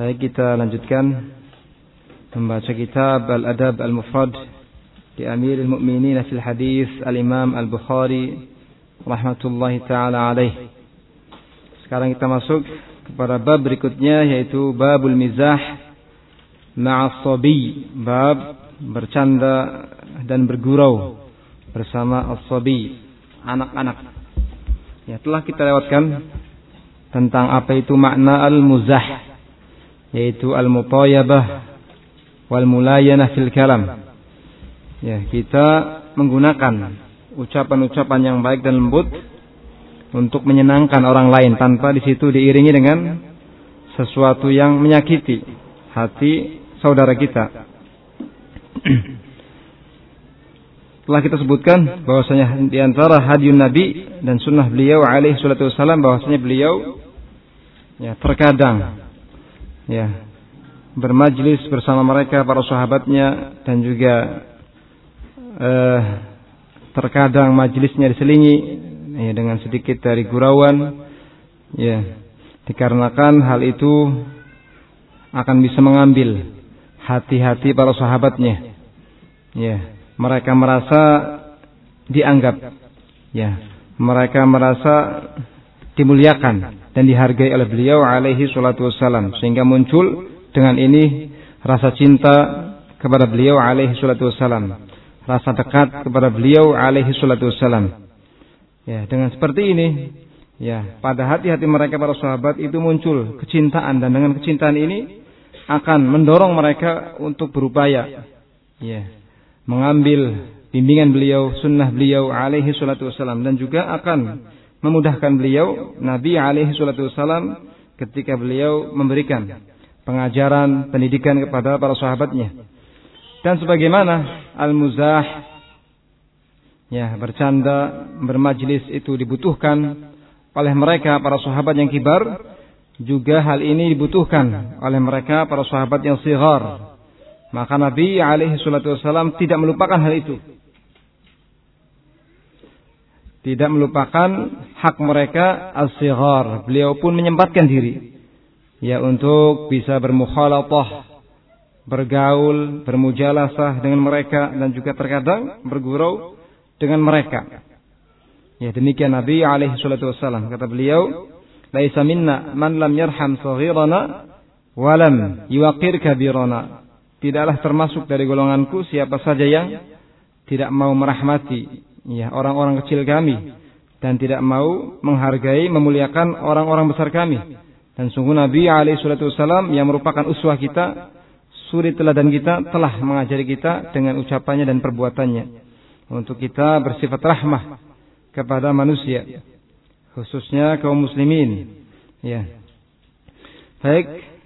Baik, kita lanjutkan membaca kitab Al-Adab Al-Mufrad di Amirul Mukminin fil Hadis Al-Imam Al-Bukhari rahmatullahi taala alaih. Sekarang kita masuk kepada bab berikutnya, yaitu babul mizah ma'as sabi, bab bercanda dan bergurau bersama as-sabi, anak-anak. Ya, telah kita lewatkan tentang apa itu makna al-muzah, yaitu al-mutayabah wal mulayanah fil kalam. Ya, kita menggunakan ucapan-ucapan yang baik dan lembut untuk menyenangkan orang lain tanpa di situ diiringi dengan sesuatu yang menyakiti hati saudara kita. Telah kita sebutkan bahwasanya di antara hadiyun Nabi dan sunnah beliau alaihi salatu wassalam, bahwasanya beliau ya terkadang bermajlis bersama mereka, para sahabatnya, dan juga terkadang majlisnya diselingi dengan sedikit dari gurauan, dikarenakan hal itu akan bisa mengambil hati-hati para sahabatnya. Mereka merasa dianggap, mereka merasa dimuliakan dan dihargai oleh beliau alaihi salatu wassalam, sehingga muncul dengan ini rasa cinta kepada beliau alaihi salatu wassalam, rasa dekat kepada beliau alaihi salatu wassalam. Dengan seperti ini, pada hati-hati mereka para sahabat itu muncul kecintaan, dan dengan kecintaan ini akan mendorong mereka untuk berupaya mengambil bimbingan beliau, sunnah beliau alaihi salatu wassalam, dan juga akan memudahkan beliau Nabi alaihi salatu wassalam ketika beliau memberikan pengajaran, pendidikan kepada para sahabatnya. Dan sebagaimana al-muzah, bercanda, bermajlis itu dibutuhkan oleh mereka para sahabat yang kibar, juga hal ini dibutuhkan oleh mereka para sahabat yang shighar. Maka Nabi alaihi salatu wassalam tidak melupakan hal itu, tidak melupakan hak mereka as-shighar. Beliau pun menyempatkan diri untuk bisa bermukhalatah, bergaul, bermujalasah dengan mereka, dan juga terkadang bergurau dengan mereka. Demikian Nabi alaihi salatu wassalam. Kata beliau, "Laisa minna man lam yarham saghirana wa lam yuqir kabirana." Tidaklah termasuk dari golonganku siapa saja yang tidak mau merahmati orang-orang kecil kami, dan tidak mau menghargai, memuliakan orang-orang besar kami. Dan sungguh Nabi alaihi salatu wassalam yang merupakan uswah kita, suri teladan kita, telah mengajari kita dengan ucapannya dan perbuatannya untuk kita bersifat rahmah kepada manusia, khususnya kaum muslimin. Baik,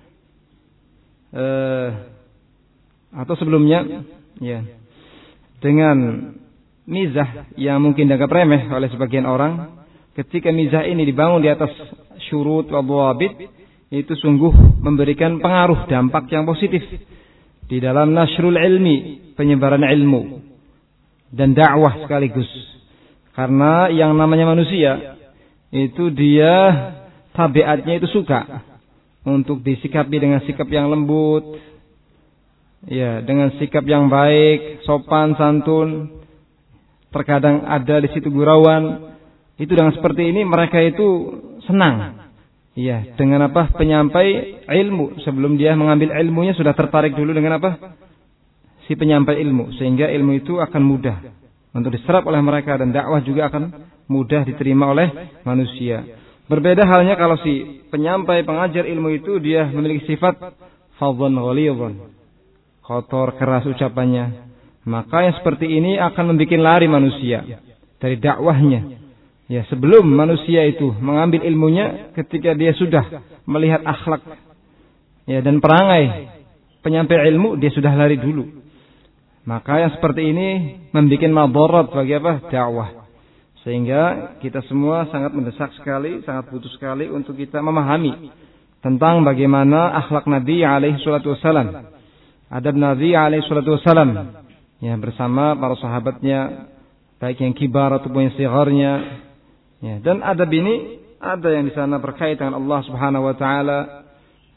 atau sebelumnya, dengan mizah yang mungkin dianggap remeh oleh sebagian orang, ketika mizah ini dibangun di atas syurut wa dhawabit, itu sungguh memberikan pengaruh dampak yang positif di dalam nasrul ilmi, penyebaran ilmu dan dakwah sekaligus. Karena yang namanya manusia itu dia tabiatnya itu suka untuk disikapi dengan sikap yang lembut, dengan sikap yang baik, sopan santun. Terkadang ada di situ gurauan. Itu dengan seperti ini mereka itu senang. Dengan apa? Penyampai ilmu. Sebelum dia mengambil ilmunya sudah tertarik dulu dengan apa? Si penyampai ilmu. Sehingga ilmu itu akan mudah untuk diserap oleh mereka, dan dakwah juga akan mudah diterima oleh manusia. Berbeda halnya kalau si penyampai pengajar ilmu itu dia memiliki sifat fadhan ghalidhan, kotor, keras ucapannya. Maka yang seperti ini akan membuat lari manusia dari dakwahnya. Sebelum manusia itu mengambil ilmunya, ketika dia sudah melihat akhlak dan perangai penyampai ilmu, dia sudah lari dulu. Maka yang seperti ini membuat madarat bagi dakwah. Sehingga kita semua sangat mendesak sekali, sangat butuh sekali untuk kita memahami tentang bagaimana akhlak Nabi alaihi salatu wassalam, adab Nabi alaihi salatu wassalam bersama para sahabatnya, baik yang kibar ataupun yang sigharnya. Dan adab ini ada yang di sana berkaitan dengan Allah Subhanahu wa taala,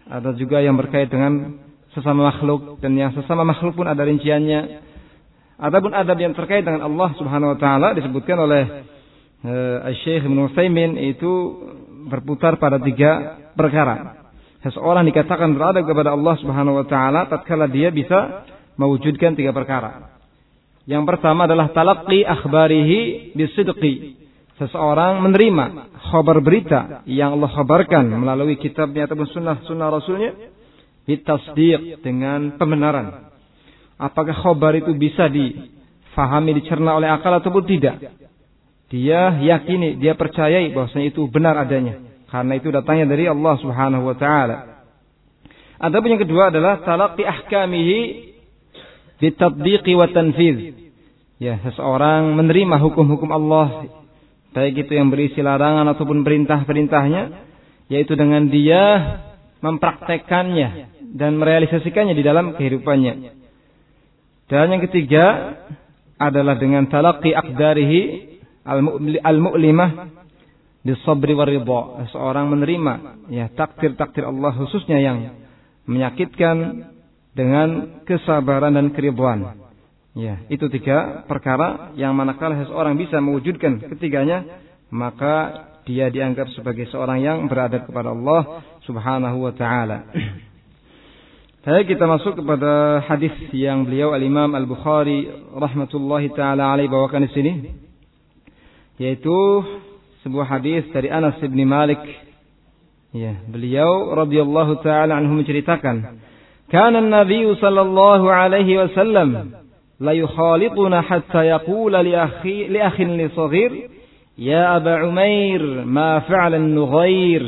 ada juga yang berkait dengan sesama makhluk, dan yang sesama makhluk pun ada rinciannya. Adapun adab yang terkait dengan Allah Subhanahu wa taala disebutkan oleh Syekh Ibnu Utsaimin itu berputar pada 3 perkara. Seseorang dikatakan beradab kepada Allah Subhanahu wa taala tatkala dia bisa mewujudkan 3 perkara. Yang pertama adalah talaqqi akhbarihi bisidqi. Seseorang menerima khabar berita yang Allah khabarkan melalui kitabnya ataupun sunnah Rasulnya bitasdiq, dengan pembenaran. Apakah khabar itu bisa difahami, dicerna oleh akal ataupun tidak? Dia yakini, dia percayai bahwasanya itu benar adanya, karena itu datangnya dari Allah Subhanahu wa taala. Adapun yang kedua adalah talaqqi ahkamihi bitatbiqi wa tanfidz. Ya, seseorang menerima hukum-hukum Allah, baik itu yang berisi larangan ataupun perintah-perintahnya, yaitu dengan dia mempraktekannya dan merealisasikannya di dalam kehidupannya. Dan yang ketiga adalah dengan talaqqi aqdarihi al-mu'limah bis-sabri war-ridha. Seorang menerima takdir-takdir Allah khususnya yang menyakitkan dengan kesabaran dan keridhaan. Ya, itu 3 perkara yang manakala seseorang bisa mewujudkan ketiganya, maka dia dianggap sebagai seorang yang beradab kepada Allah Subhanahu wa taala. Baik, kita masuk kepada hadis yang beliau Al-Imam Al-Bukhari rahmatullahi taala alaihi bawakan di sini, yaitu sebuah hadis dari Anas bin Malik. Ya, beliau radhiyallahu taala anhu menceritakan, "Kana an-nabiy sallallahu alaihi wasallam la yukhalituna hatta yaqula li akhin li saghir, ya Aba Umair, ma fa'ala an-Nughair."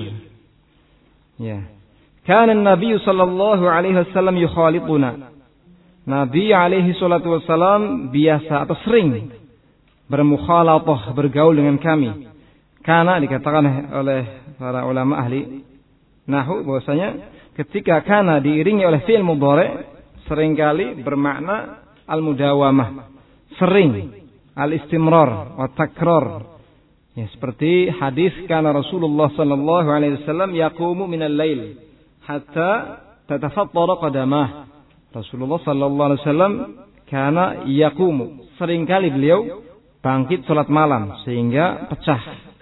Ya. Kana an-nabiy sallallahu alaihi wasallam yukhalituna. Nabi alaihi salatu wasallam biasa atau sering bermukhalatah, bergaul dengan kami. Kana dikatakan oleh para ulama ahli nahwu bahwasanya ketika kana diiringi oleh fi'il mudhari' seringkali bermakna al-mudawamah, sering, al-istimrar wa takrar. Ya, seperti hadis kana Rasulullah sallallahu alaihi wasallam yaqumu minal lail hatta tatafattara qadamah. Rasulullah sallallahu alaihi wasallam kana yaqumu, seringkali beliau bangkit salat malam sehingga pecah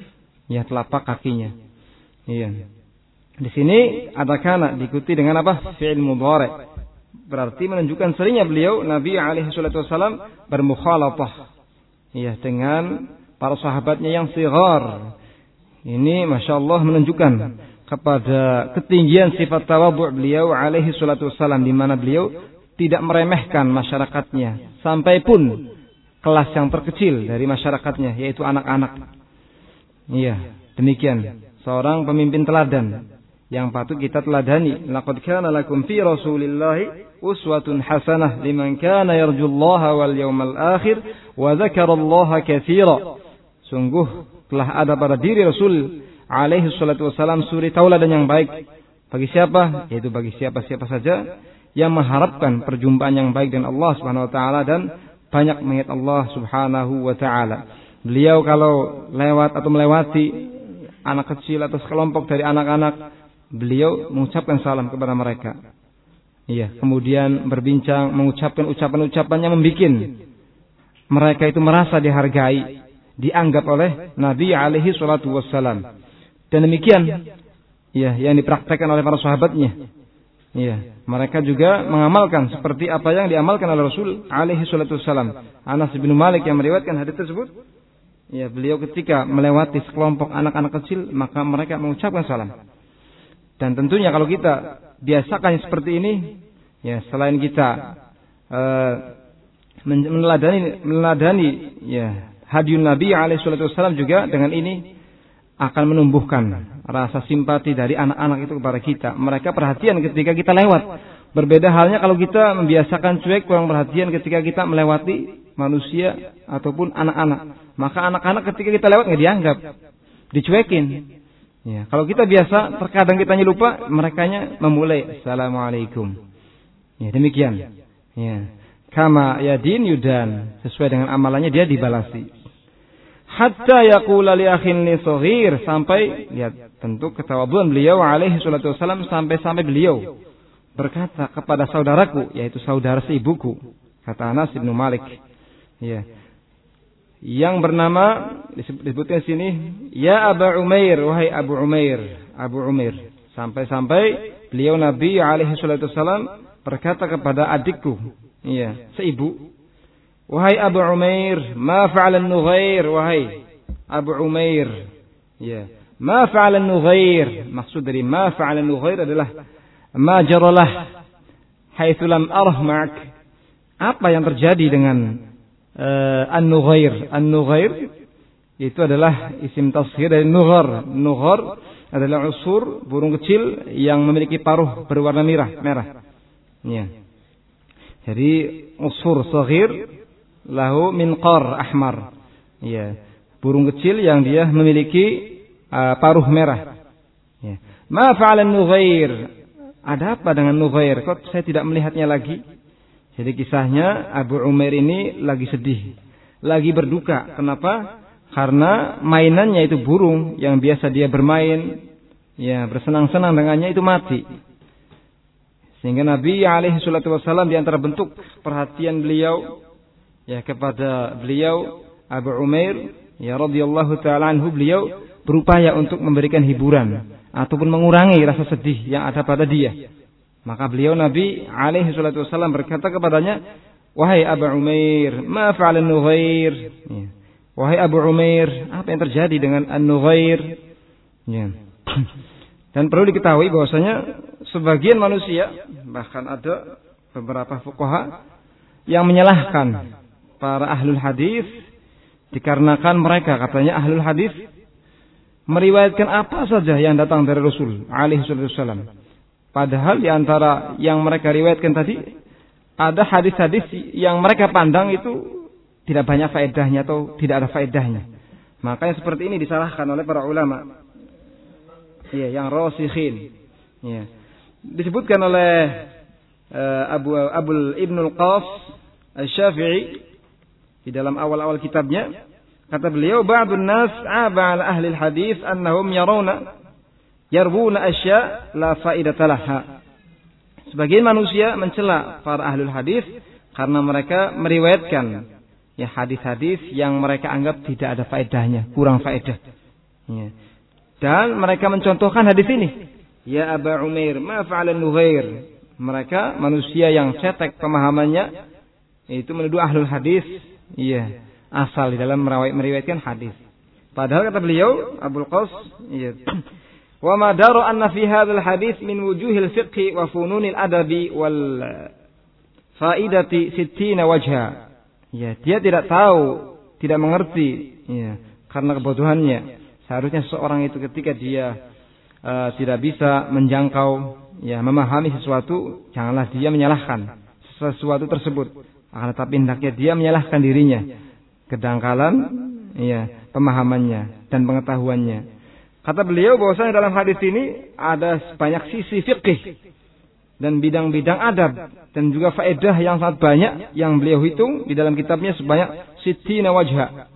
telapak kakinya. Iya. Di sini ada kana diikuti dengan apa? Fi'il mudhari'. Berarti menunjukkan seringnya beliau Nabi alaihi salatu wasallam bermukhalatah dengan para sahabatnya yang sighar. Ini masyaallah menunjukkan kepada ketinggian sifat tawadhu' beliau alaihi salatu wasallam, di mana beliau tidak meremehkan masyarakatnya sampai pun kelas yang terkecil dari masyarakatnya, yaitu anak-anak. Iya, demikian seorang pemimpin teladan yang patut kita teladani. Laqad kana lakum fi Rasulillahi uswatun hasanah liman kana yarjullaha wal yawmal akhir wa dzakarallaha katsira. Sungguh telah ada pada diri Rasul alaihi salatu wasalam suri tauladan yang baik bagi siapa? Yaitu bagi siapa-siapa saja yang mengharapkan perjumpaan yang baik dengan Allah Subhanahu wa taala dan banyak mengingat Allah Subhanahu wa taala. Beliau kalau lewat atau melewati anak kecil atau sekelompok dari anak-anak, beliau mengucapkan salam kepada mereka. Iya, kemudian berbincang, mengucapkan ucapan-ucapan yang membikin mereka itu merasa dihargai, dianggap oleh Nabi alaihi salatu wassalam. Dan demikian yang dipraktekkan oleh para sahabatnya. Iya, mereka juga mengamalkan seperti apa yang diamalkan oleh Rasul alaihi salatu wassalam. Anas bin Malik yang meriwayatkan hadis tersebut, beliau ketika melewati sekelompok anak-anak kecil, maka mereka mengucapkan salam. Dan tentunya kalau kita biasakan seperti ini, selain kita meneladani hadiyun Nabi alaihi salatu wassalam, juga dengan ini akan menumbuhkan rasa simpati dari anak-anak itu kepada kita. Mereka perhatian ketika kita lewat. Berbeda halnya kalau kita membiasakan cuek, kurang perhatian ketika kita melewati manusia ataupun anak-anak. Maka anak-anak ketika kita lewat nggak dianggap, dicuekin. Kalau kita biasa, terkadang kita lupa, merekanya memulai Assalamualaikum. Demikian. Kama yadin yudan, sesuai dengan amalannya dia dibalasi. Hatta yaqula li akhin li saghir, sampai lihat tentu ketawadhuan beliau alaihi salatu wasallam sampai beliau berkata kepada saudaraku, yaitu saudara seibuku, kata Anas bin Malik, ya, yang bernama disebutkan sini, ya Abu Umair, wahai Abu Umair, sampai beliau Nabi alaihi salatu wasallam berkata kepada adikku, ya, seibu, wahai Abu Umair, ma fa'ala an-Nughair, wahai Abu Umair, ya, ma fa'ala an-Nughair, maksud dari ma fa'ala an-Nughair adalah ma jaralah haitsu lam arah ma'ak, apa yang terjadi dengan an-Nughair. An-Nughair itu adalah isim tasghir dari nughar. Nughar adalah usur burung kecil yang memiliki paruh berwarna merah. Ya. Jadi usur saghir lahu minqar ahmar. Ya. Burung kecil yang dia memiliki paruh merah. Ya. Ma fa'ala an-Nughair. Ada apa dengan Nughair? Kok saya tidak melihatnya lagi? Jadi kisahnya Abu Umair ini lagi sedih, lagi berduka. Kenapa? Karena mainannya itu burung yang biasa dia bermain, ya, bersenang-senang dengannya itu mati. Sehingga Nabi alaihi salatu wasallam di antara bentuk perhatian beliau, ya, kepada beliau Abu Umair, ya, radhiyallahu taala anhu, beliau berupaya untuk memberikan hiburan ataupun mengurangi rasa sedih yang ada pada dia. Maka beliau Nabi alaihi salatu wasallam berkata kepadanya, wahai Abu Umair, ma fa'ala an-Nughair, ya. Wahai Abu Umair, apa yang terjadi dengan an-Nughair? Ya. Dan perlu diketahui bahwasanya sebagian manusia, bahkan ada beberapa fuqaha yang menyalahkan para ahlul hadis dikarenakan mereka, katanya ahlul hadis meriwayatkan apa saja yang datang dari Rasul alaihi wasallam. Padahal di antara yang mereka riwayatkan tadi ada hadis-hadis yang mereka pandang itu tidak banyak faedahnya atau tidak ada faedahnya. Maka yang seperti ini disalahkan oleh para ulama. Ya, yang rasikhin. Ya. Disebutkan oleh Abu Ibnul Qas Asy-Syafi'i di dalam awal-awal kitabnya, kata beliau, ba'dun nas 'aba 'ala ahli al-hadis annahum yarwuna asya la faidata laha. Sebagian manusia mencela para ahlul hadis karena mereka meriwayatkan, ya, hadis-hadis yang mereka anggap tidak ada faedahnya, kurang faedah. Ya. Dan mereka mencontohkan hadis ini, ya Abu Umair, ma fa'ala an-Nughair. Mereka manusia yang cetek pemahamannya itu menuduh ahlul hadis, iya, asal di dalam meriwayatkan hadis. Padahal kata beliau Abul Qas, iya, wa ma daru anna fi hadzal hadis min wujuhil fiqhi wa fununil adabi wal faidati 60 wajha. Ya, dia tidak tahu, tidak mengerti, ya, karena kebodohannya. Seharusnya seseorang itu ketika dia tidak bisa menjangkau, ya, memahami sesuatu, janganlah dia menyalahkan sesuatu tersebut. Akan tetapi hendaknya dia menyalahkan dirinya, kedangkalan, ya, pemahamannya dan pengetahuannya. Kata beliau bahwasanya dalam hadis ini ada banyak sisi fikih dan bidang-bidang adab dan juga faedah yang sangat banyak yang beliau hitung di dalam kitabnya sebanyak 60 wajha,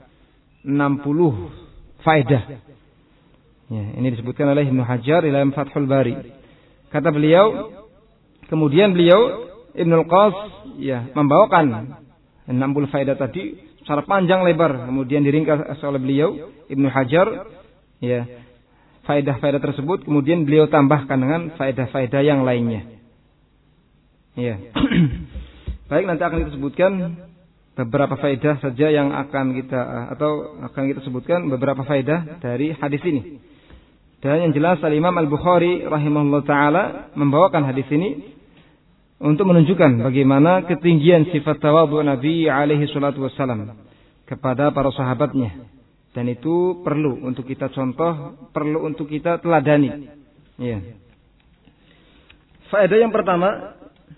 60 faedah. Ya, ini disebutkan oleh Ibnu Hajar dalam Fathul Bari. Kata beliau, kemudian beliau Ibnul Qas, ya, membawakan 60 faedah tadi secara panjang lebar, kemudian diringkas oleh beliau Ibnu Hajar, ya, faedah-faedah tersebut kemudian beliau tambahkan dengan faedah-faedah yang lainnya. Ya. Baik, nanti akan kita sebutkan beberapa faedah saja yang akan kita sebutkan beberapa faedah dari hadis ini. Dan yang jelas Al-Imam Al-Bukhari rahimahullah taala membawakan hadis ini untuk menunjukkan bagaimana ketinggian sifat tawadhu Nabi alaihi salatu wassalam kepada para sahabatnya. Dan itu perlu untuk kita contoh, perlu untuk kita teladani. Ya. Faedah yang pertama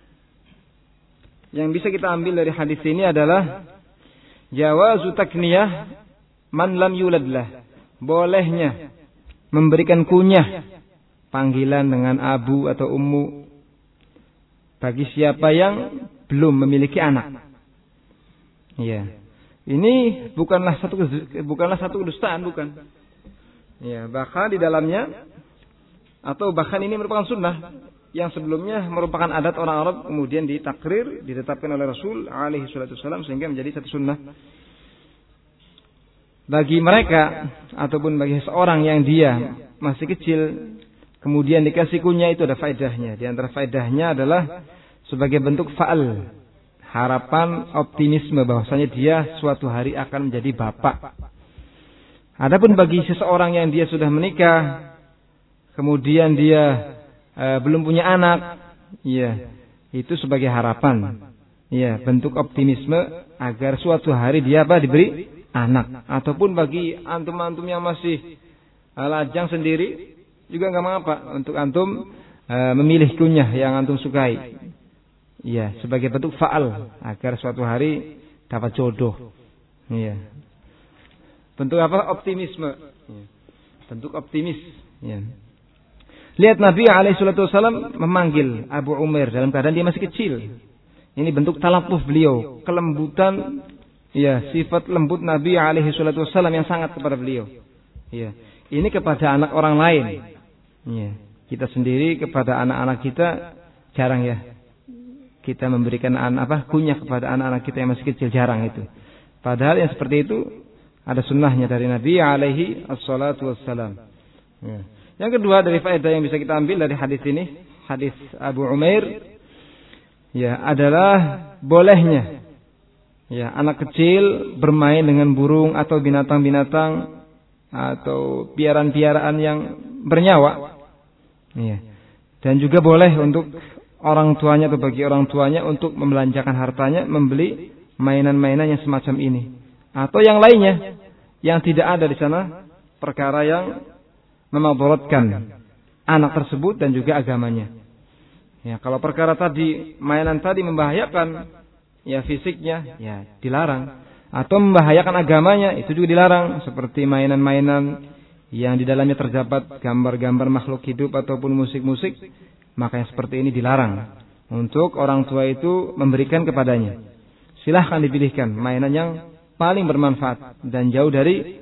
yang bisa kita ambil dari hadis ini adalah jawazu takniyah man lam yuladlah. Bolehnya memberikan kunyah, panggilan dengan abu atau ummu bagi siapa yang belum memiliki anak. Ya. Ini bukanlah satu kedustaan, bukan. Ya, bahkan di dalamnya atau bahkan ini merupakan sunnah yang sebelumnya merupakan adat orang Arab kemudian ditakrir, ditetapkan oleh Rasul alaihi salatu wasallam sehingga menjadi satu sunnah bagi mereka ataupun bagi seorang yang dia masih kecil kemudian dikasih kunyah. Itu ada faedahnya. Di antara faedahnya adalah sebagai bentuk fa'al, harapan, optimisme bahwasanya dia suatu hari akan menjadi bapak. Adapun bagi seseorang yang dia sudah menikah kemudian dia belum punya anak, ya, itu sebagai harapan, ya, bentuk optimisme agar suatu hari dia diberi anak. Ataupun bagi antum-antum yang masih lajang sendiri juga nggak mengapa untuk antum memilih kunyah yang antum sukai, ya, sebagai bentuk fa'al agar suatu hari dapat jodoh, ya. Bentuk apa? Optimisme, ya. Bentuk optimis, ya. Lihat Nabi alaihissalam memanggil Abu Umair dalam keadaan dia masih kecil. Ini bentuk talafuf beliau, kelembutan, ya, sifat lembut Nabi alaihissalam yang sangat kepada beliau. Ya, ini kepada anak orang lain. Ya, kita sendiri kepada anak-anak kita jarang, ya. Kita memberikan kunyah kepada anak-anak kita yang masih kecil, jarang itu. Padahal yang seperti itu ada sunnahnya dari Nabi alaihi assalatu wassalam. Ya. Yang kedua dari faedah yang bisa kita ambil dari hadis ini, hadis Abu Umair, ya, adalah bolehnya, ya, anak kecil bermain dengan burung atau binatang-binatang atau piaraan-piaraan yang bernyawa, ya. Dan juga boleh untuk orang tuanya atau bagi orang tuanya untuk membelanjakan hartanya membeli mainan-mainan yang semacam ini atau yang lainnya yang tidak ada di sana perkara yang memadaratkan anak tersebut dan juga agamanya. Ya, kalau perkara tadi, mainan tadi membahayakan, ya, fisiknya, ya, dilarang. Atau membahayakan agamanya, itu juga dilarang. Seperti mainan-mainan yang di dalamnya terdapat gambar-gambar makhluk hidup ataupun musik-musik, maka yang seperti ini dilarang. Untuk orang tua itu memberikan kepadanya. Silahkan dipilihkan mainan yang paling bermanfaat dan jauh dari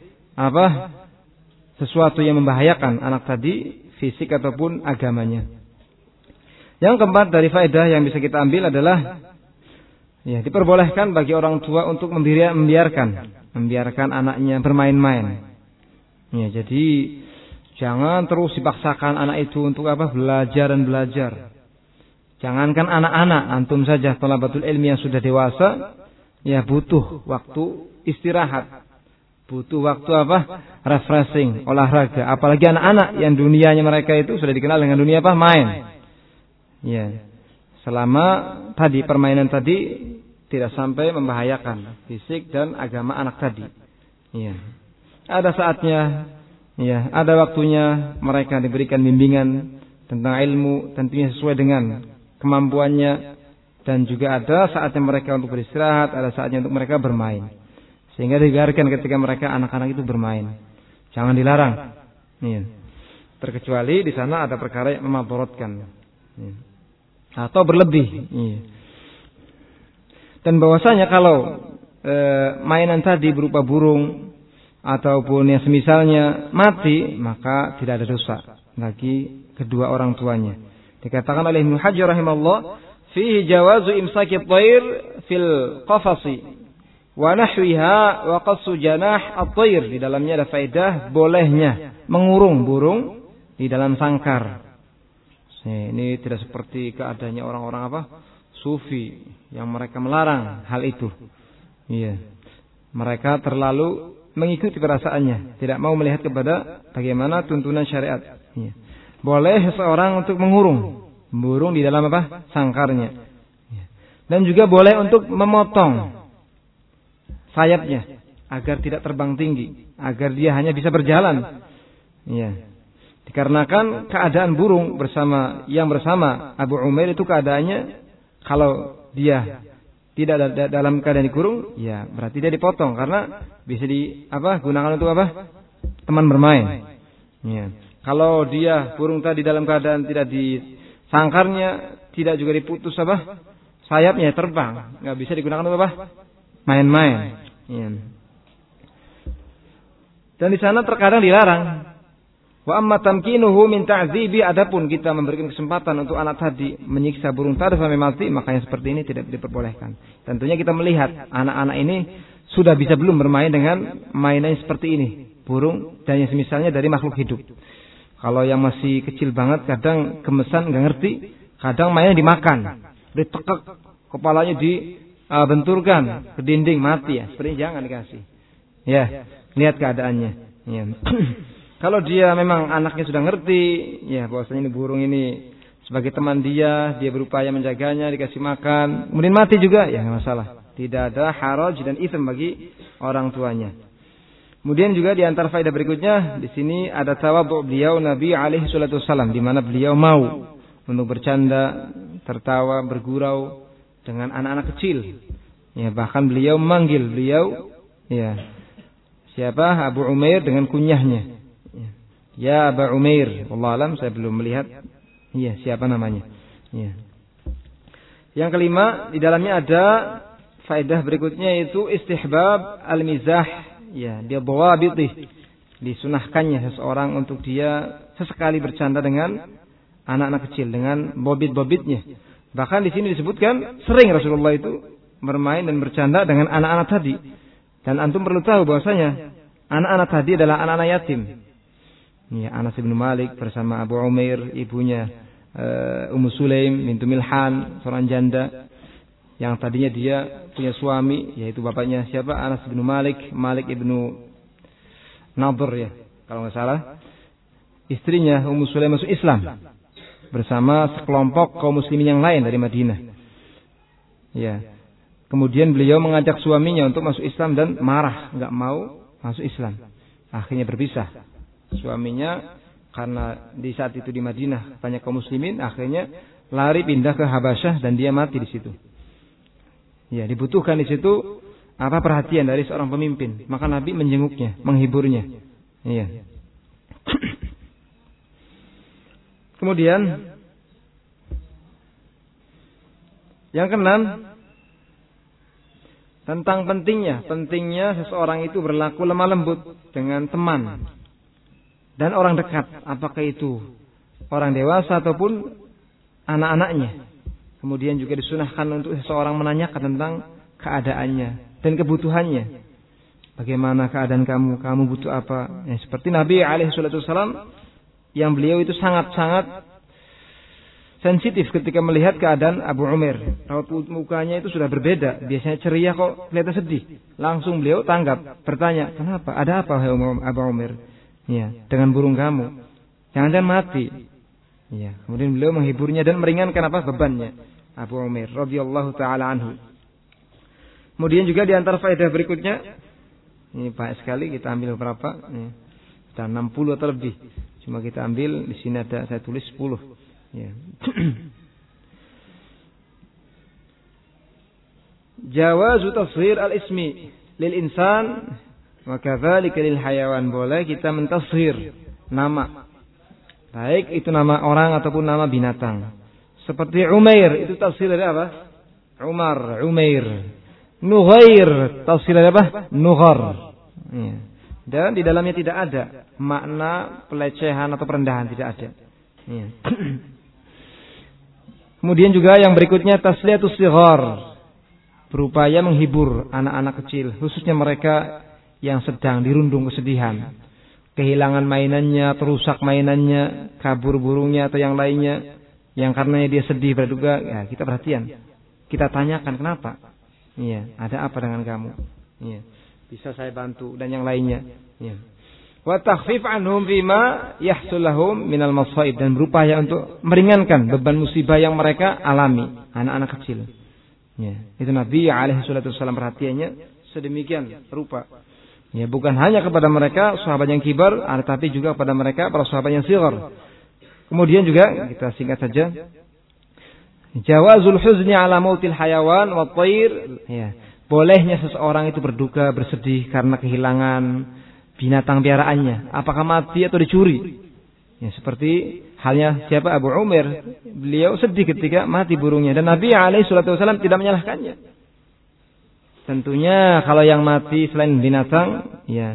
sesuatu yang membahayakan anak tadi, fisik ataupun agamanya. Yang keempat dari faedah yang bisa kita ambil adalah, ya, diperbolehkan bagi orang tua untuk membiarkan anaknya bermain-main. Ya, jadi jangan terus dipaksakan anak itu untuk belajar dan belajar. Jangankan anak-anak, antum saja thalabatul ilmi yang sudah dewasa, ya, butuh waktu istirahat. Butuh waktu refreshing, olahraga. Apalagi anak-anak yang dunianya mereka itu sudah dikenal dengan dunia main. Ya. Selama tadi permainan tadi tidak sampai membahayakan fisik dan agama anak tadi. Ya. Ada saatnya, ya, ada waktunya mereka diberikan bimbingan tentang ilmu tentunya sesuai dengan kemampuannya, dan juga ada saatnya mereka untuk beristirahat, ada saatnya untuk mereka bermain. Sehingga dibiarkan ketika mereka anak-anak itu bermain. Jangan dilarang. Ya. Terkecuali di sana ada perkara yang memadaratkan. Ya. Atau berlebih. Ya. Dan bahwasanya kalau mainan tadi berupa burung ataupun yang semisalnya mati, maka tidak ada dosa bagi kedua orang tuanya. Dikatakan oleh Ibnu Hajar rahimahullah, fihi jawazu imsaki at-thair fil qafasi wa nahwiha wa qassu janah at-thair. Di dalamnya ada faedah bolehnya mengurung burung di dalam sangkar. Ini tidak seperti keadaannya orang-orang sufi yang mereka melarang hal itu. Iya. Mereka terlalu mengikuti perasaannya, tidak mau melihat kepada bagaimana tuntunan syariat. Iya. Boleh seseorang untuk mengurung burung di dalam sangkarnya. Iya. Dan juga boleh untuk memotong sayapnya agar tidak terbang tinggi, agar dia hanya bisa berjalan. Iya. Dikarenakan keadaan burung bersama Abu Umair itu keadaannya, kalau dia tidak dalam keadaan dikurung, ya berarti dia dipotong karena bisa gunakan untuk teman bermain. Ya. Kalau dia burung tadi dalam keadaan tidak disangkarnya, tidak juga diputus sayapnya, terbang, nggak bisa digunakan untuk main-main. Ya. Dan di sana terkadang dilarang. Wa amma tamkinuhu min ta'dzibi, adapun kita memberikan kesempatan untuk anak tadi menyiksa burung tadi sampai mati, makanya seperti ini tidak diperbolehkan. Tentunya kita melihat anak-anak ini sudah bisa belum bermain dengan mainan seperti ini, burung dan yang semisalnya dari makhluk hidup. Kalau yang masih kecil banget kadang gemesan enggak ngerti, kadang mainnya dimakan, ditekek, kepalanya dibenturkan ke dinding mati ya. Seperti jangan dikasih. Ya, lihat keadaannya. Ya. Kalau dia memang anaknya sudah ngerti, ya bahwasanya ini burung ini sebagai teman dia berupaya menjaganya, dikasih makan, kemudian mati juga, ya nggak masalah. Tidak ada haraj dan itsm bagi orang tuanya. Kemudian juga di antara faedah berikutnya, di sini ada tawadhu beliau Nabi alaihi salatu wasallam, di mana beliau mau untuk bercanda, tertawa, bergurau dengan anak-anak kecil. Ya, bahkan beliau memanggil ya siapa? Abu Umair dengan kunyahnya. Ya Aba Umair, wallahu alam, saya belum melihat iya siapa namanya. Ya. Yang kelima, di dalamnya ada faedah berikutnya yaitu istihbab al-mizah. Ya, dia dhawabitih, disunahkannya seseorang untuk dia sesekali bercanda dengan anak-anak kecil dengan bobit-bobitnya. Bahkan di sini disebutkan sering Rasulullah itu bermain dan bercanda dengan anak-anak tadi. Dan antum perlu tahu bahwasanya anak-anak tadi adalah anak-anak yatim. Ya, Anas bin Malik bersama Abu Umair, ibunya Ummu Sulaim bintu Milhan, seorang janda yang tadinya dia punya suami, yaitu bapaknya siapa? Anas bin Malik ibnu Nadhr ya, kalau nggak salah. Istrinya Ummu Sulaim masuk Islam bersama sekelompok kaum muslimin yang lain dari Madinah. Ya. Kemudian beliau mengajak suaminya untuk masuk Islam dan marah, nggak mau masuk Islam. Akhirnya berpisah. Suaminya karena di saat itu di Madinah banyak kaum muslimin, akhirnya lari pindah ke Habasyah dan dia mati di situ. Ya, dibutuhkan di situ perhatian dari seorang pemimpin. Maka Nabi menjenguknya, menghiburnya. Iya. Kemudian yang keenam, tentang pentingnya seseorang itu berlaku lemah lembut dengan teman dan orang dekat, apakah itu orang dewasa ataupun anak-anaknya. Kemudian juga disunahkan untuk seseorang menanyakan tentang keadaannya dan kebutuhannya. Bagaimana keadaan kamu butuh apa? Ya, seperti Nabi alaihi salatu wasallam yang beliau itu sangat-sangat sensitif ketika melihat keadaan Abu Umair. Raut mukanya itu sudah berbeda. Biasanya ceria kok kelihatan sedih. Langsung beliau tanggap, bertanya, "Kenapa? Ada apa wahai Abu Umair?" Ya, dengan burung kamu. Jangan-jangan mati. Ya, kemudian beliau menghiburnya dan meringankan bebannya. Abu Umair radhiyallahu taala anhu. Kemudian juga di antara faedah berikutnya, ini banyak sekali, kita ambil berapa? Kita 60 atau lebih. Cuma kita ambil di sini ada saya tulis 10. Ya. Jawazu tashghir al-ismi lil insan wa kadzalika lil hayawan. Boleh kita mentashghir nama, baik itu nama orang ataupun nama binatang. Seperti Umair, itu tafsir dari apa? Umar, Umair. Nughair, tafsir dari apa? Nughar. Ya. Dan di dalamnya tidak ada makna pelecehan atau perendahan, tidak ada. Ya. Kemudian juga yang berikutnya tasliyatus shighar, berupaya menghibur anak-anak kecil, khususnya mereka yang sedang dirundung kesedihan, kehilangan mainannya, terusak mainannya, kabur burungnya atau yang lainnya, yang karenanya dia sedih berduka. Ya, kita perhatian, kita tanyakan kenapa? Iya, ada apa dengan kamu? Iya, bisa saya bantu dan yang lainnya. Iya. Wa takhfif anhum bima yahsul lahum minal masaib, dan berupaya untuk meringankan beban musibah yang mereka alami, anak-anak kecil. Ya, itu Nabi alaihi salatu wasallam perhatiannya sedemikian rupa. Ya, bukan hanya kepada mereka sahabat yang kibar, tetapi juga kepada mereka para sahabat yang shighar. Kemudian juga kita singkat saja, jawazul huzni ala mautil hayawan wa thair. Ya, bolehnya seseorang itu berduka, bersedih karena kehilangan binatang piaraannya, apakah mati atau dicuri. Ya, seperti halnya siapa? Abu Umair. Beliau sedih ketika mati burungnya dan Nabi alaihi salatu wasallam tidak menyalahkannya. Tentunya kalau yang mati selain binatang, ya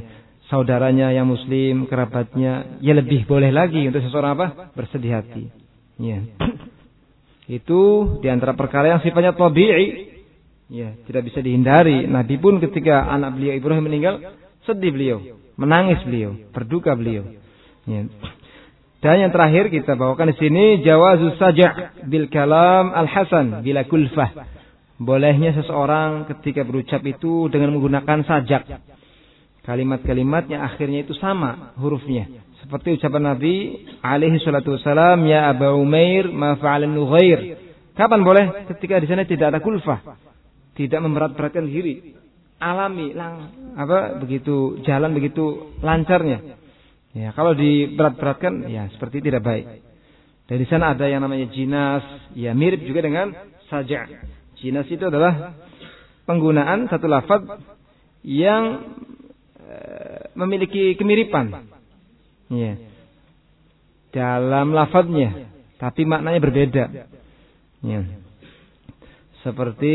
saudaranya yang muslim, kerabatnya, ya lebih boleh lagi untuk seseorang apa? Bersedih hati. Ya. Itu di antara perkara yang sifatnya tabi'i. Ya, tidak bisa dihindari. Nabi pun ketika anak beliau Ibrahim meninggal, sedih beliau, menangis beliau, berduka beliau. Ya. Dan yang terakhir kita bawakan di sini jawazus saja' bil kalam al-hasan bila kulfah. Bolehnya seseorang ketika berucap itu dengan menggunakan sajak. Kalimat-kalimat yang akhirnya itu sama hurufnya. Seperti ucapan Nabi alaihi salatu wasalam, ya Aba Umair ma fa'alan nughair. Kapan boleh? Ketika di sana tidak ada kulfah. Tidak memberat-beratkan diri. Alami begitu jalan begitu lancarnya. Ya, kalau diberat-beratkan ya seperti tidak baik. Dan di sana ada yang namanya jinas, ya mirip juga dengan saja'. Jinas itu adalah penggunaan satu lafaz yang memiliki kemiripan. Ya. Dalam lafaznya, tapi maknanya berbeda. Ya. Seperti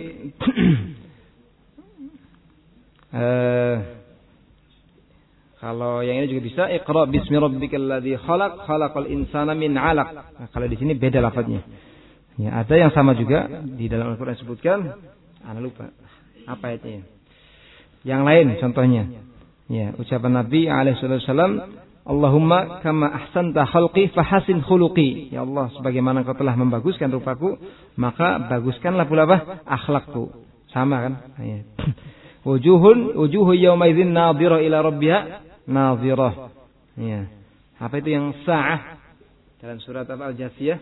kalau yang ini juga bisa Iqra bismi rabbikal ladzi khalaq khalaqal insana min 'alaq. Nah, kalau di sini beda lafadznya. Ya, ada yang sama juga di dalam Al-Qur'an disebutkan, ana lupa apa ayatnya. Yang lain contohnya. Ya, ucapan Nabi alaihi wasallam, Allahumma kama ahsanta khalqi fahasin khuluqi. Ya Allah, sebagaimana Kau telah membaguskan rupaku, maka baguskanlah pula akhlakku. Sama kan? Ya. Wujuhu yawma idzin nadhirah ila rabbiha nadhirah. Ya. Apa itu yang sa'ah dalam surat Al-Jasiyah?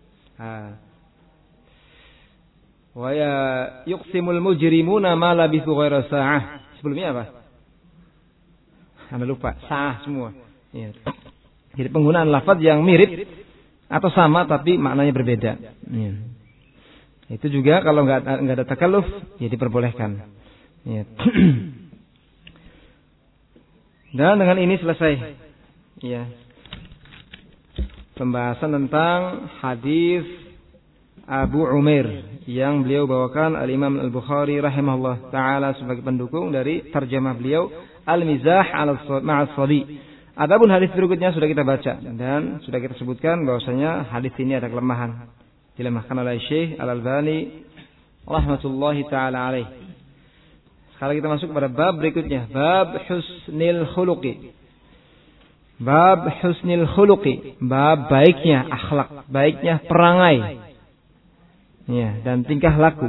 Wa ya yuqsimul mujrimuna ma labithu ghaira sa'ah. Sebelumnya apa? Anda lupa, sa'ah semua. Ya. Jadi penggunaan lafaz yang mirip atau sama tapi maknanya berbeda. Ya. Itu juga kalau enggak ada takalluf ya diperbolehkan. Ya. Dan dengan ini selesai ya pembahasan tentang hadis Abu Umair yang beliau bawakan Al-Imam Al-Bukhari rahimahullah taala sebagai pendukung dari terjemah beliau Al-Mizah ma'as Sabi. Adapun hadis berikutnya sudah kita baca dan sudah kita sebutkan bahwasanya hadis ini ada kelemahan, dilemahkan oleh Syekh Al-Albani rahmatullahi taala alaih. Sekarang kita masuk pada bab berikutnya, bab husnil khuluqi. Bab husnil khuluqi, bab baiknya akhlak, baiknya perangai. Ya, dan tingkah laku.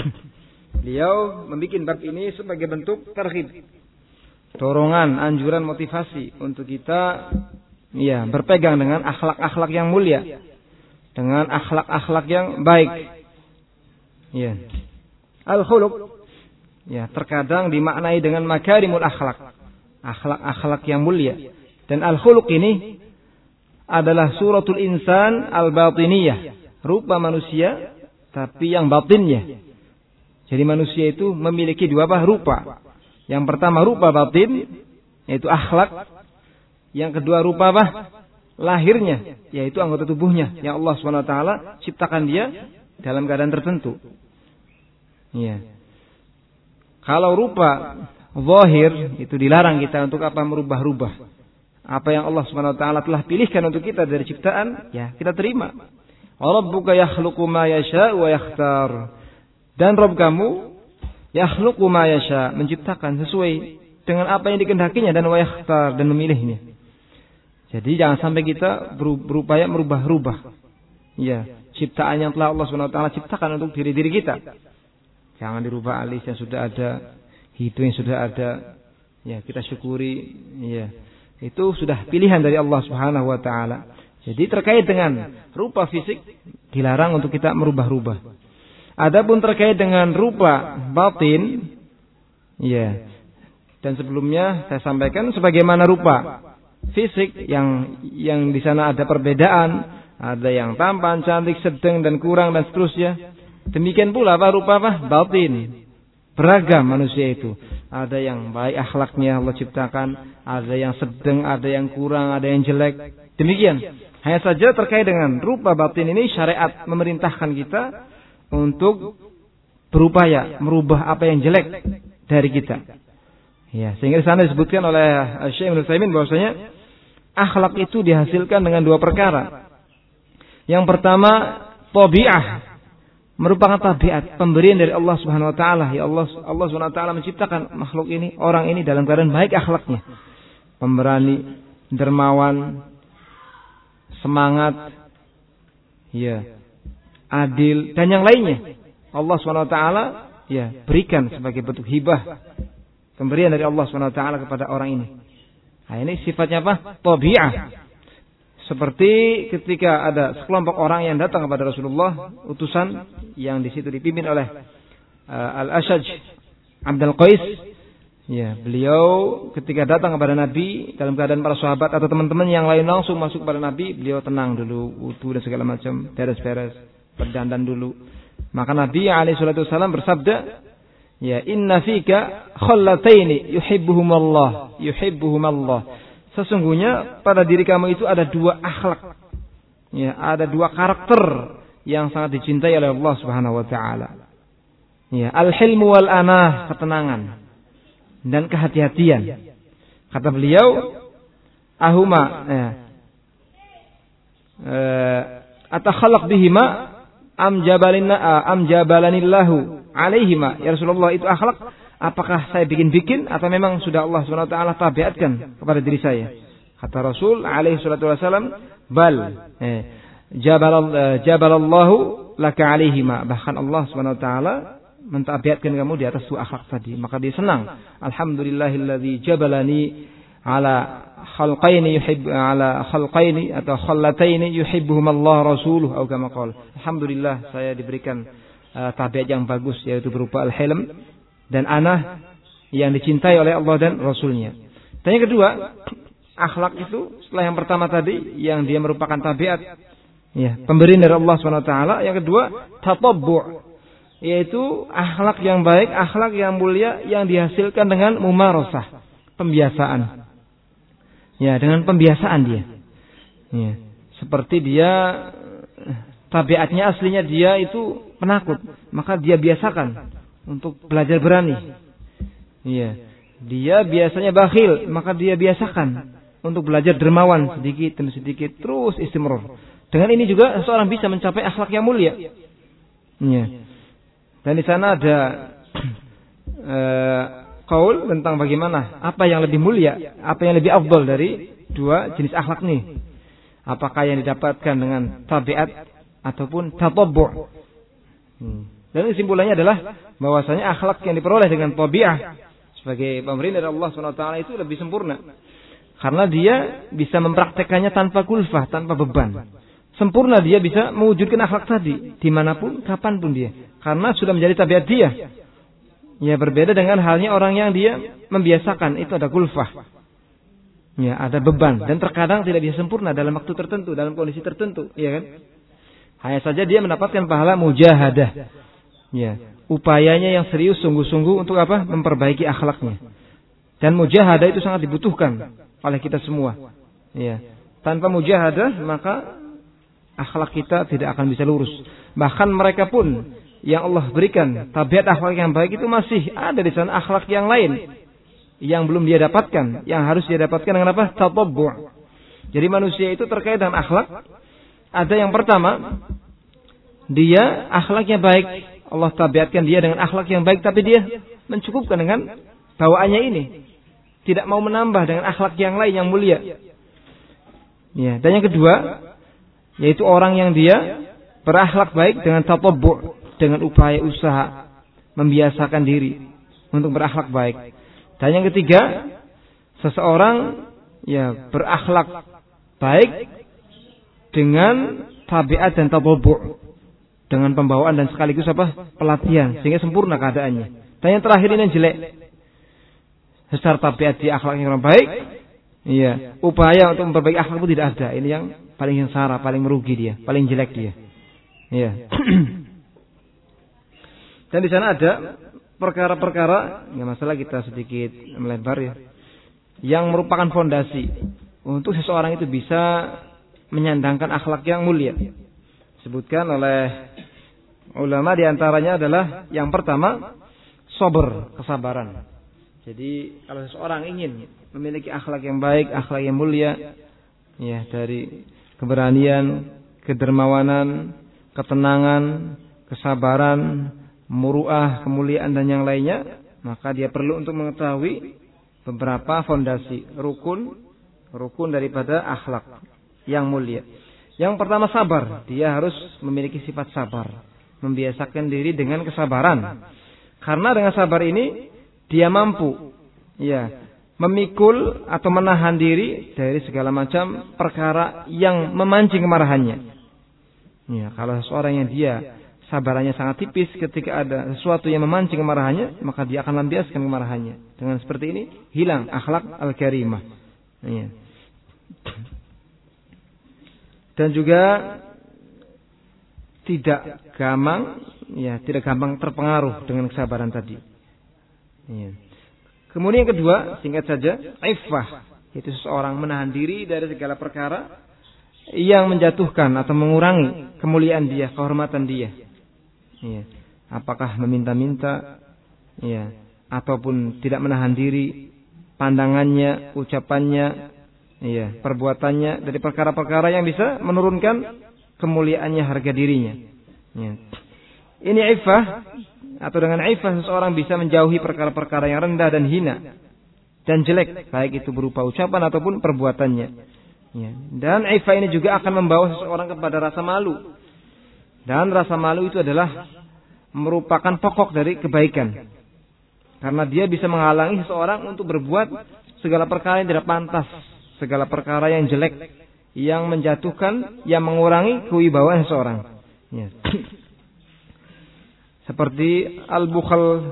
Beliau membuat bab ini sebagai bentuk targhib. Dorongan, anjuran, motivasi untuk kita ya, berpegang dengan akhlak-akhlak yang mulia. Dengan akhlak-akhlak yang baik. Ya. Al-khuluq ya, terkadang dimaknai dengan makarimul akhlak. Akhlak-akhlak yang mulia. Dan al-khuluq ini adalah suratul insan al-batiniyah. Rupa manusia, tapi yang batinnya. Jadi manusia itu memiliki dua rupa. Yang pertama rupa batin, yaitu akhlak. Yang kedua rupa lahirnya, yaitu anggota tubuhnya. Yang Allah SWT ciptakan dia dalam keadaan tertentu. Iya. Kalau rupa zahir itu dilarang kita untuk merubah-rubah. Apa yang Allah Subhanahu wa taala telah pilihkan untuk kita dari ciptaan, ya kita terima. Rabbuka yakhluqu ma yasha wa yakhtar. Dan Rabb kamu yakhluqu ma yasha, menciptakan sesuai dengan apa yang dikehendakinya dan wa yakhtar, dan memilihnya. Jadi jangan sampai kita berupaya merubah-rubah. Ya, ciptaan yang telah Allah Subhanahu wa taala ciptakan untuk diri-diri kita. Jangan dirubah alis yang sudah ada, hidung yang sudah ada. Ya, kita syukuri. Ya, itu sudah pilihan dari Allah Subhanahu wa taala. Jadi terkait dengan rupa fisik dilarang untuk kita merubah-rubah. Adapun terkait dengan rupa batin, ya. Dan sebelumnya saya sampaikan sebagaimana rupa fisik yang di sana ada perbedaan, ada yang tampan, cantik, sedang dan kurang dan seterusnya. Demikian pula rupa batin. Beragam manusia itu. Ada yang baik akhlaknya Allah ciptakan, ada yang sedang, ada yang kurang, ada yang jelek. Demikian. Hanya saja terkait dengan rupa batin ini syariat memerintahkan kita untuk berupaya merubah apa yang jelek dari kita. Ya, sehingga di sana disebutkan oleh Syekh Ibnu Utsaimin bahwasanya akhlak itu dihasilkan dengan dua perkara. Yang pertama, tabi'ah, merupakan tabiat pemberian dari Allah Subhanahu wa taala. Ya Allah Subhanahu wa taala menciptakan makhluk ini, orang ini dalam keadaan baik akhlaknya. Pemberani, dermawan, semangat, ya, adil dan yang lainnya. Allah Subhanahu wa taala ya berikan sebagai bentuk hibah, pemberian dari Allah Subhanahu wa taala kepada orang ini. Nah, ini sifatnya apa? Tabi'ah. Seperti ketika ada sekelompok orang yang datang kepada Rasulullah, utusan yang di situ dipimpin oleh Al-Ashaj Abdul Qais. Ya, beliau ketika datang kepada Nabi dalam keadaan para sahabat atau teman-teman yang lain langsung masuk kepada Nabi, beliau tenang dulu, wudu dan segala macam, beres-beres, berdandan dulu. Maka Nabi alaihi salatu wasallam bersabda, ya inna fika khallataini yuhibbuhumallah. Sesungguhnya pada diri kamu itu ada dua akhlak. Ya, ada dua karakter yang sangat dicintai oleh Allah Subhanahu wa taala. Ya, al-hilmu wal anah, ketenangan dan kehati-hatian. Kata beliau, ahuma atakhallaq bihima am jabalanillahu alaihima. Ya Rasulullah, itu akhlak apakah saya bikin-bikin atau memang sudah Allah Subhanahu wa taala tabiatkan kepada diri saya? Kata Rasul alaihi salatu wasallam, bal jabalallahu laka alaihima. Bahkan Allah Subhanahu wa taala mentabiatkan kamu di atas dua akhlak tadi. Maka dia senang. Alhamdulillahilladzi jabalani ala khalqaini atau khallataini yuhibbuhumallahu rasuluhu atau kama qala. Alhamdulillah saya diberikan tabiat yang bagus, yaitu berupa al-hilm dan anah yang dicintai oleh Allah dan Rasulnya. Dan yang kedua, akhlak itu setelah yang pertama tadi yang dia merupakan tabiat, ya, pemberian dari Allah SWT. Yang kedua, tatabbu', yaitu akhlak yang baik, akhlak yang mulia yang dihasilkan dengan mumarasah, pembiasaan. Ya, dengan pembiasaan dia. Ya, seperti dia tabiatnya aslinya dia itu penakut, maka dia biasakan untuk belajar berani. Iya, dia biasanya bakhil, maka dia biasakan untuk belajar dermawan sedikit demi sedikit, terus istimrar. Dengan ini juga seorang bisa mencapai akhlak yang mulia. Iya. Dan di sana ada qaul tentang bagaimana apa yang lebih mulia, apa yang lebih afdal dari dua jenis akhlak ini. Apakah yang didapatkan dengan tabiat ataupun tatabbu'. Dan kesimpulannya adalah bahwasanya akhlak yang diperoleh dengan tabi'ah sebagai pemberian dari Allah SWT itu lebih sempurna. Karena dia bisa mempraktekannya tanpa kulfah, tanpa beban. Sempurna dia bisa mewujudkan akhlak tadi dimanapun, kapanpun dia. Karena sudah menjadi tabiat dia. Ya, berbeda dengan halnya orang yang dia membiasakan, itu ada kulfah. Ya, ada beban. Dan terkadang tidak bisa sempurna dalam waktu tertentu, dalam kondisi tertentu. Iya kan? Hanya saja dia mendapatkan pahala mujahadah. Ya, upayanya yang serius, sungguh-sungguh untuk apa? Memperbaiki akhlaknya. Dan mujahadah itu sangat dibutuhkan oleh kita semua. Ya, tanpa mujahadah maka akhlak kita tidak akan bisa lurus. Bahkan mereka pun yang Allah berikan tabiat akhlak yang baik itu masih ada di sana akhlak yang lain yang belum dia dapatkan, yang harus dia dapatkan dengan apa? Tatabbu'. Jadi manusia itu terkait dengan akhlak. Ada yang pertama, dia akhlaknya baik. Allah tabiatkan dia dengan akhlak yang baik, tapi dia mencukupkan dengan bawaannya ini. Tidak mau menambah dengan akhlak yang lain yang mulia. Ya, dan yang kedua, yaitu orang yang dia berakhlak baik dengan tatabbu', dengan upaya usaha membiasakan diri untuk berakhlak baik. Dan yang ketiga, seseorang ya berakhlak baik dengan tabiat dan tatabbu', dengan pembawaan dan sekaligus apa? Pelatihan, sehingga sempurna keadaannya. Dan yang terakhir ini yang jelek. Secara tabiat dia akhlak yang baik, iya, upaya untuk memperbaiki akhlak pun tidak ada. Ini yang paling sengsara, paling merugi dia, paling jelek dia. Iya. Dan di sana ada perkara-perkara, nggak masalah kita sedikit melebar ya, yang merupakan fondasi untuk seseorang itu bisa menyandangkan akhlak yang mulia. Disebutkan oleh ulama diantaranya adalah yang pertama, sabar, kesabaran. Jadi kalau seseorang ingin memiliki akhlak yang baik, akhlak yang mulia, ya, dari keberanian, kedermawanan, ketenangan, kesabaran, muruah, kemuliaan dan yang lainnya, maka dia perlu untuk mengetahui beberapa fondasi rukun daripada akhlak yang mulia. Yang pertama sabar, dia harus memiliki sifat sabar, membiasakan diri dengan kesabaran. Karena dengan sabar ini dia mampu, ya, memikul atau menahan diri dari segala macam perkara yang memancing kemarahannya. Ya, kalau seseorang yang dia sabarannya sangat tipis, ketika ada sesuatu yang memancing kemarahannya, maka dia akan lampiaskan kemarahannya. Dengan seperti ini hilang akhlak al-karimah. Ya. Dan juga tidak gampang terpengaruh dengan kesabaran tadi. Ya. Kemudian yang kedua, singkat saja, iffah, yaitu seseorang menahan diri dari segala perkara yang menjatuhkan atau mengurangi kemuliaan dia, kehormatan dia. Ya. Apakah meminta-minta, ya, ataupun tidak menahan diri, pandangannya, ucapannya, ya, perbuatannya dari perkara-perkara yang bisa menurunkan kemuliaannya, harga dirinya. Ya. Ini iffah, atau dengan iffah seseorang bisa menjauhi perkara-perkara yang rendah dan hina dan jelek, baik itu berupa ucapan ataupun perbuatannya. Ya. Dan iffah ini juga akan membawa seseorang kepada rasa malu. Dan rasa malu itu adalah merupakan pokok dari kebaikan. Karena dia bisa menghalangi seseorang untuk berbuat segala perkara yang tidak pantas, segala perkara yang jelek, yang menjatuhkan, yang mengurangi kewibawaan seseorang. Ya. Seperti al-bukhal,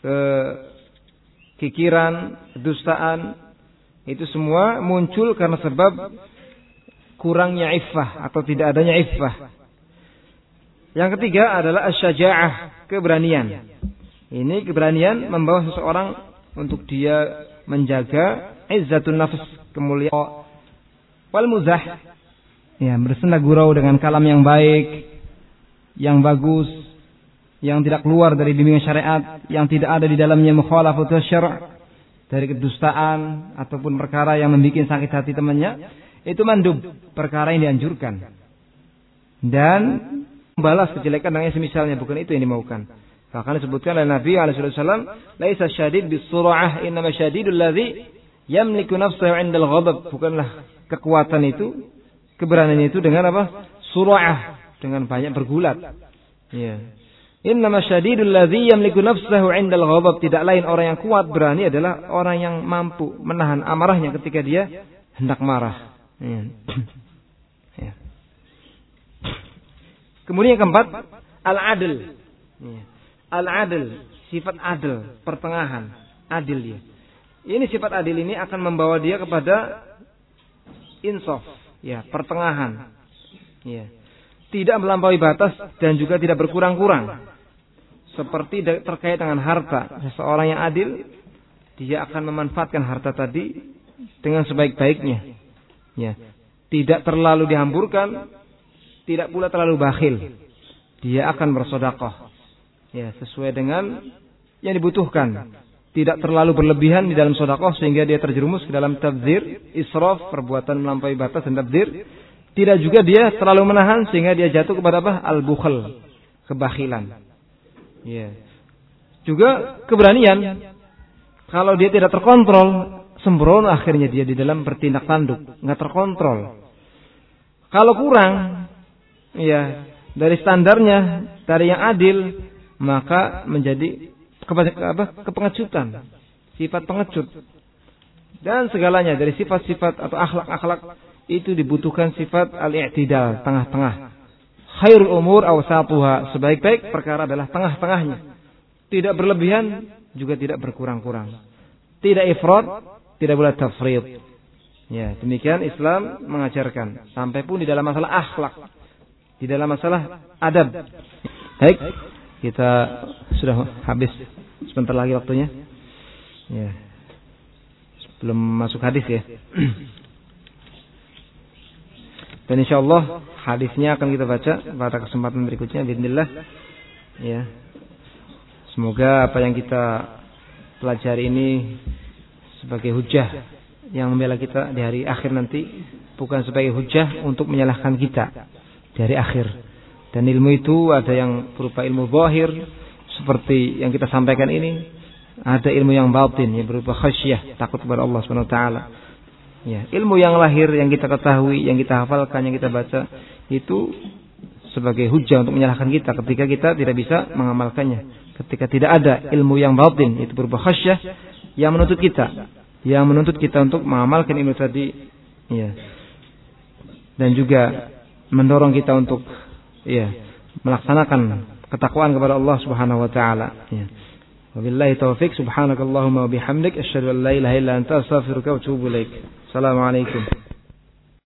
kekikiran, kedustaan, itu semua muncul karena sebab kurangnya iffah atau tidak adanya iffah. Yang ketiga adalah asy-syaja'ah, keberanian. Ini keberanian membawa seseorang untuk dia menjaga izzatun nafs, kemuliaan, wal muzah, ya, bersenda gurau dengan kalam yang baik, yang bagus, yang tidak keluar dari bimbingan syariat, yang tidak ada di dalamnya mukhalafatus syara', dari kedustaan ataupun perkara yang membuat sakit hati temannya, itu mandub, perkara yang dianjurkan. Dan membalas kejelekan dengan semisalnya, bukan itu yang dimaukan. Bahkan disebutkan oleh Nabi SAW, laisa syadid bis-sur'ah, innama syadidul ladzi yamliku nafsahu 'indal ghadab. Bukanlah kekuatan itu, keberanian itu dengan apa? Sur'ah, dengan banyak bergulat. Ya. Innama syadidul ladzi yamliku nafsahu 'indal ghadab. Tidak lain orang yang kuat berani adalah orang yang mampu menahan amarahnya ketika dia hendak marah. Ya. Ya. Kemudian yang keempat, al-adl. Ya. Al-adl, sifat adil, pertengahan, adil ya. Ini sifat adil ini akan membawa dia kepada insaf, ya, pertengahan. Ya. Tidak melampaui batas dan juga tidak berkurang-kurang. Seperti terkait dengan harta, seseorang yang adil, dia akan memanfaatkan harta tadi dengan sebaik-baiknya. Ya. Tidak terlalu dihamburkan, tidak pula terlalu bakhil. Dia akan bersedekah, ya, sesuai dengan yang dibutuhkan. Tidak terlalu berlebihan di dalam sedekah sehingga dia terjerumus ke dalam tabdzir, israf, perbuatan melampaui batas dan tabdzir. Tidak juga dia terlalu menahan sehingga dia jatuh kepada apa? Al-bukhl, kebakhilan. Ya. Juga keberanian. Kalau dia tidak terkontrol, sembrono akhirnya dia di dalam bertindak tanduk, nggak terkontrol. Kalau kurang, ya, dari standarnya, dari yang adil, maka menjadi kepengecutan, sifat pengecut. Dan segalanya dari sifat-sifat atau akhlak-akhlak itu dibutuhkan sifat al-i'tidal, tengah-tengah. Khairul umur awsatuha, sebaik-baik perkara adalah tengah-tengahnya. Tidak berlebihan, juga tidak berkurang-kurang. Tidak ifrat, tidak boleh tafrid. Ya, demikian Islam mengajarkan. Sampai pun di dalam masalah akhlak, di dalam masalah adab. Baik, kita sudah habis sebentar lagi waktunya. Ya. Belum masuk hadis ya. Dan insyaallah hadisnya akan kita baca pada kesempatan berikutnya bismillah. Ya. Semoga apa yang kita pelajari ini sebagai hujah yang membela kita di hari akhir nanti, bukan sebagai hujah untuk menyalahkan kita di hari akhir. Dan ilmu itu ada yang berupa ilmu zahir seperti yang kita sampaikan ini, ada ilmu yang batin yang berupa khasyah, takut kepada Allah Subhanahu wa taala. Ya, ilmu yang lahir yang kita ketahui, yang kita hafalkan, yang kita baca itu sebagai hujah untuk menyalahkan kita ketika kita tidak bisa mengamalkannya. Ketika tidak ada ilmu yang batin itu berupa khasyah yang menuntut kita untuk mengamalkan ilmu tadi, ya. Dan juga mendorong kita untuk melaksanakan ketakwaan kepada Allah Subhanahu wa taala, ya. Wabillahi taufik, subhanakallahumma wa bihamdik, asyhadu an la ilaha illa anta, astaghfiruka wa atubu ilaik. Assalamualaikum.